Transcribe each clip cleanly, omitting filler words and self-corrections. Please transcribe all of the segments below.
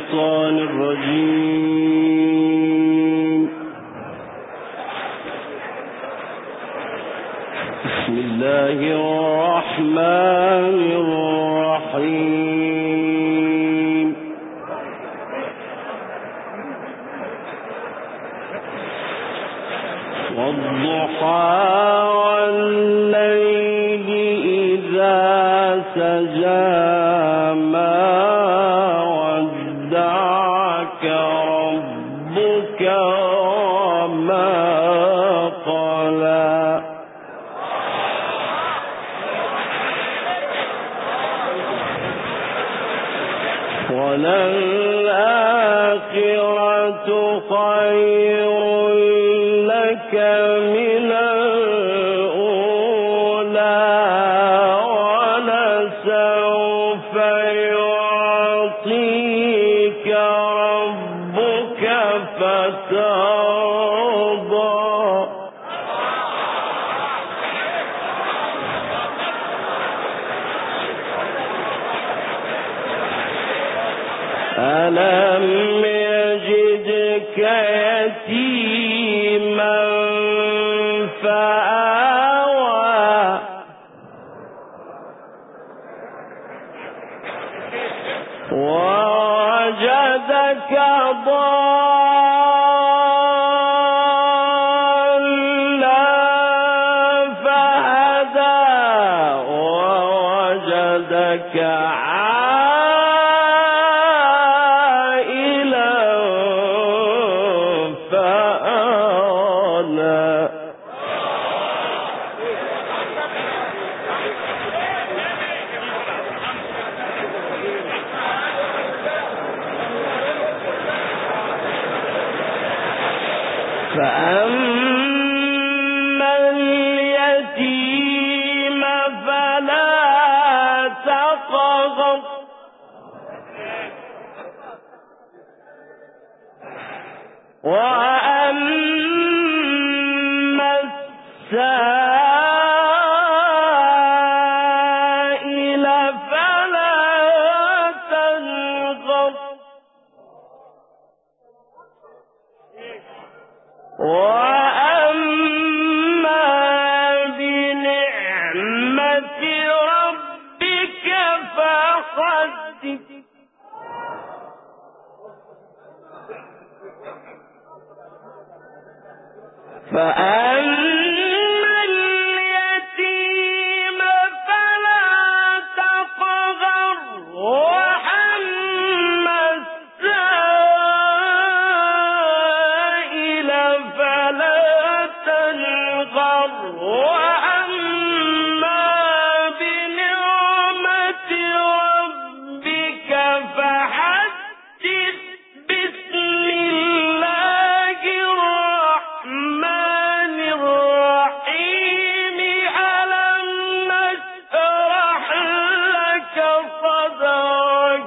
الشيطان الرجيم. بسم الله الرحمن الرحيم. والضحى والليل إذا سجى وللآخرة خير لك من الأولى ولسوف يعطيك ربك فترضى. ألم يجدك يتيما فآوى ووجدك ضالا فهدى ووجدك فأما اليتيم فلا تقهر وأما السائل فلا تنهر وأما بنعمة ربك فحدث. فأما اليتيم فلا تقهر وأما السائل فلا تنهر وأما بنعمة ربك فحدث. بسم الله الرحمن الرحيم. ألم نشرح لك صدرك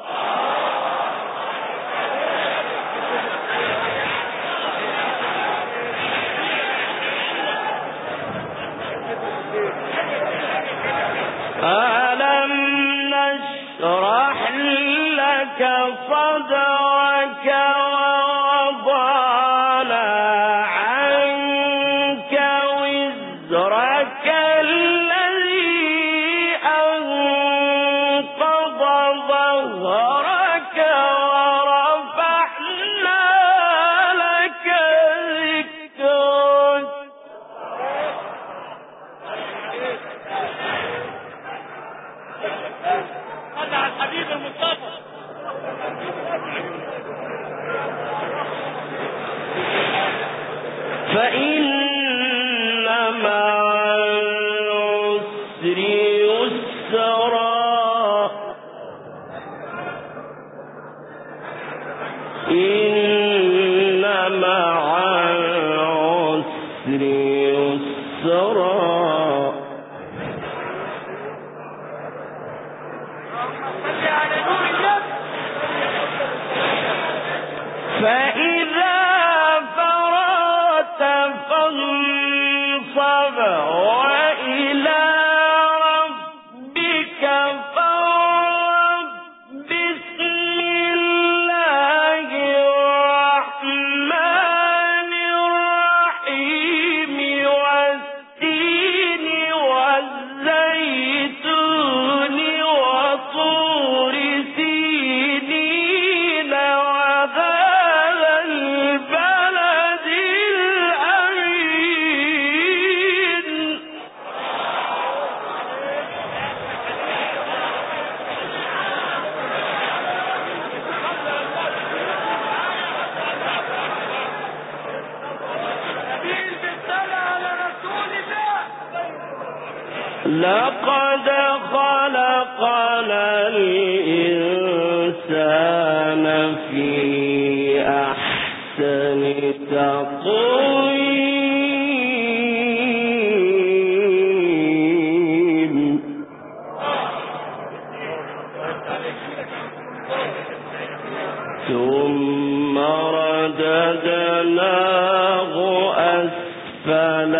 ألم نشرح لك صدرك ووضعنا عنك وزرك الذي أنقض ظهرك ورفعنا لك ذكرك. صل على الحبيب المصطفى. فإن مع العسر يسرا إن مع العسر يسرا. فإذا فرغت فانصب وإلى ربك فارغب. بسم الله الإنسان في أحسن تقويم ثم رددناه أسفل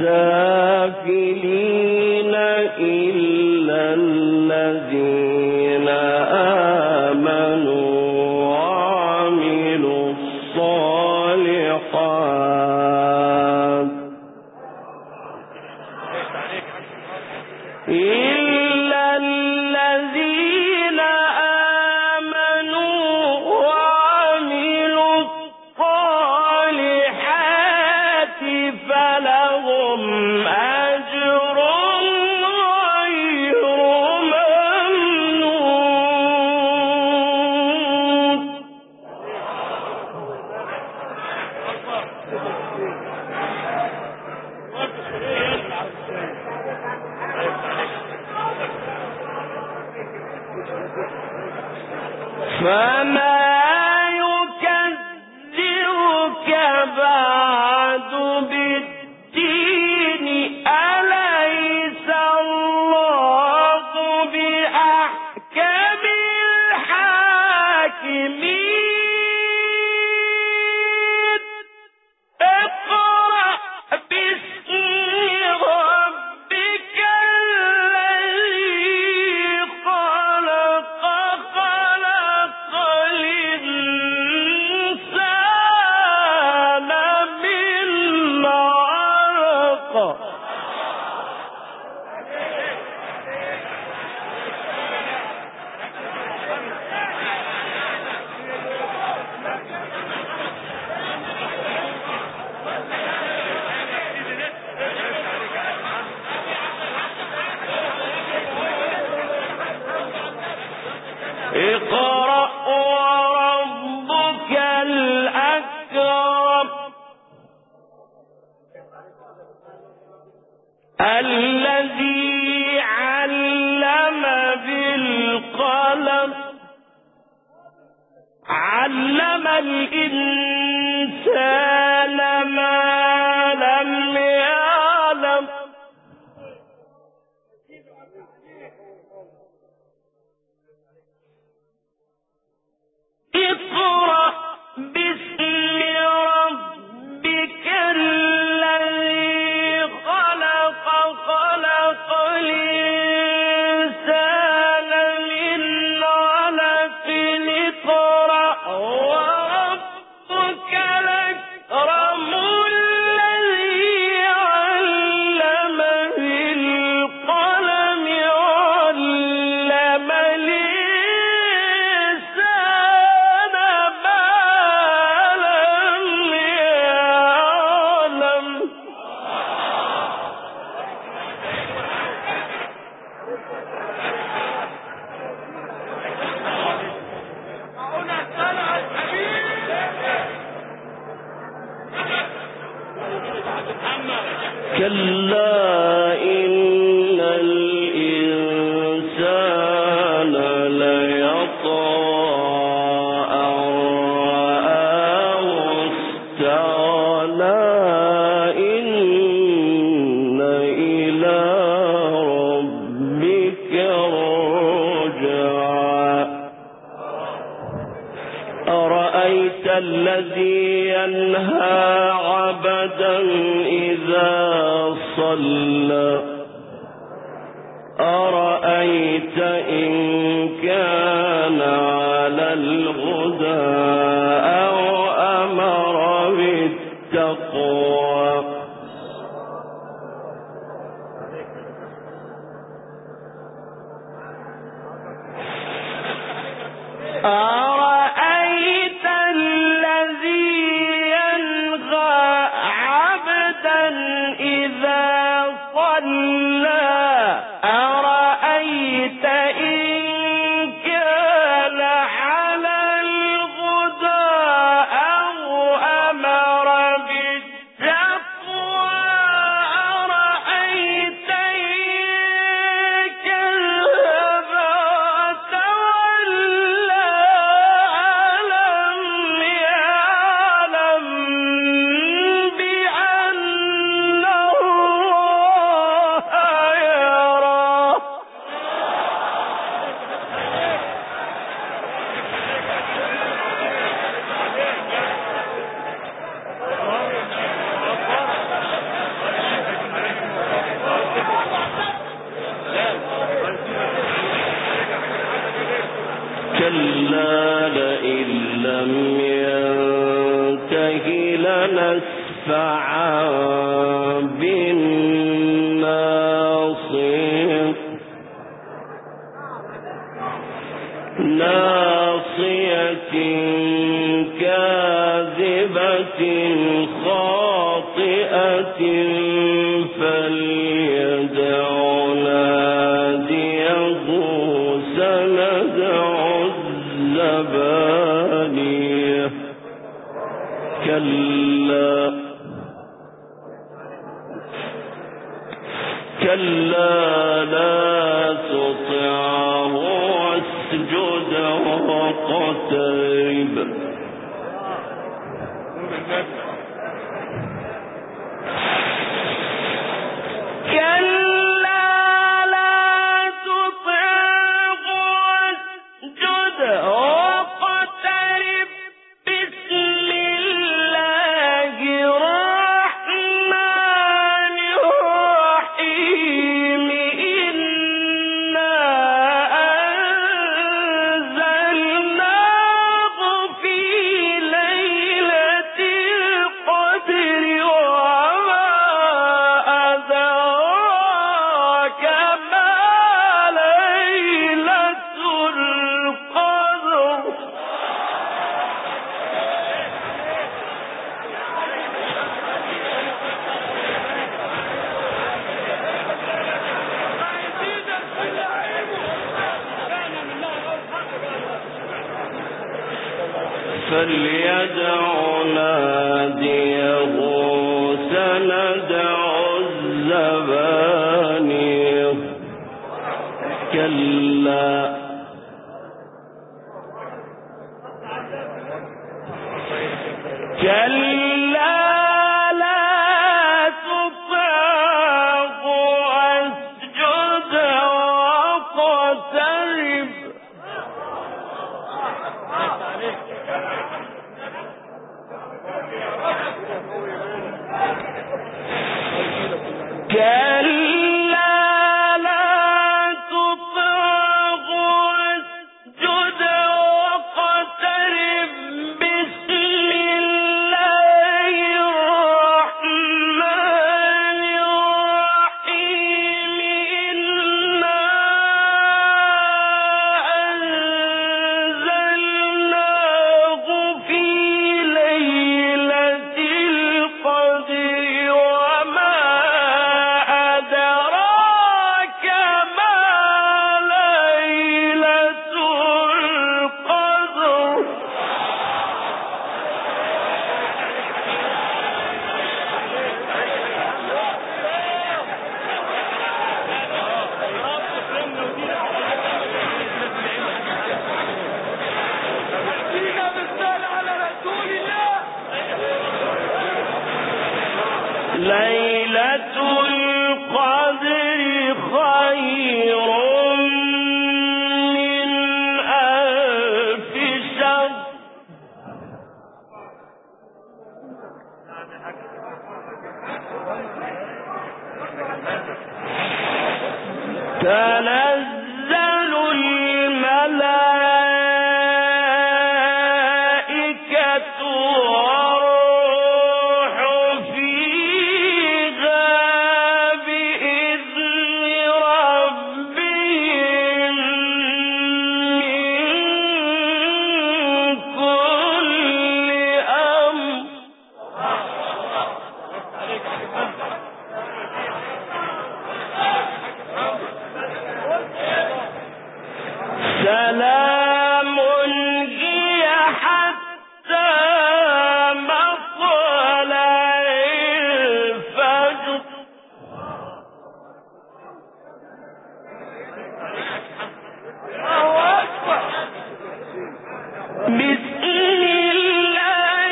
سافلين إلا الذين آمنوا وعملوا الصالحات إلا الذين آمنوا وعملوا الصالحات فلهم أجر غير ممنون فما يكذبك بعد بالدين أليس الله بأحكم الحاكمين اقرأ باسم ربك الذي خلق خلق الإنسان من علق اقرأ وربك الأكرم الذي علم بالقلم علم الإنسان ما لم يعلم اقرأ باسم ربك الذي خلق خلق الإنسان من علق اقرأ وربك الأكرم الذي علم بالقلم علم الإنسان ما لم يعلم كلا إن الإنسان ليطغى أن رآه استغنى إن إلى ربك الرجعى أرأيت الذي ينهى عبدا إذا صلى أرأيت إن كان على الهدى أو أمر بالتقوى أرأيت الذي ينهى عبدا إذا صلى أرأيت إن كان على الهدى أو أمر بالتقوى أرأيت إن كذب وتولى كلا لئن لم ينته لنسفعا بالناصية ناصية كاذبة خاطئة فليدع ناديه سندع الزبانية كلا لا تطعه واسجد واقترب فليدع ناديه سندع الزبانية كلا لا تطعه واسجد واقترب ليلة القدر خير من ألف شهر تنزل الملائكة والروح فيها بإذن ربهم من كل أمر سلام هي حتى مطلع الفجر بسم الله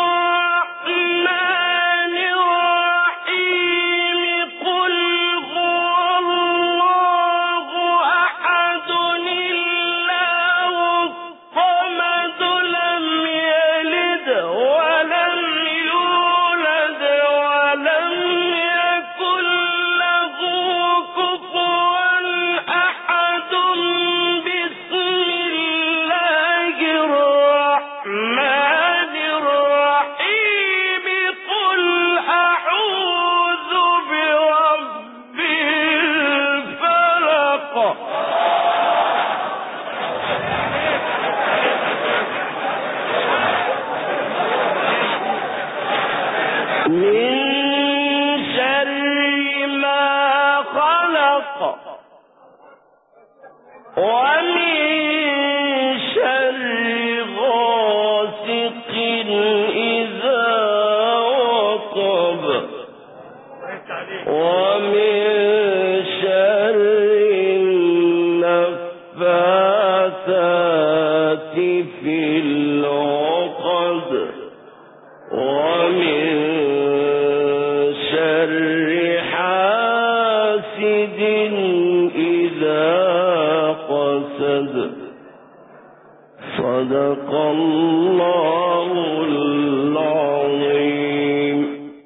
الرحمن الرحيم قل هو الله أحد الله من شر ما خلق ومن شر غاسق إذا وقب ومن شر النفاثات في العقد ومن شر حاسد إذا قسد. صدق الله العظيم.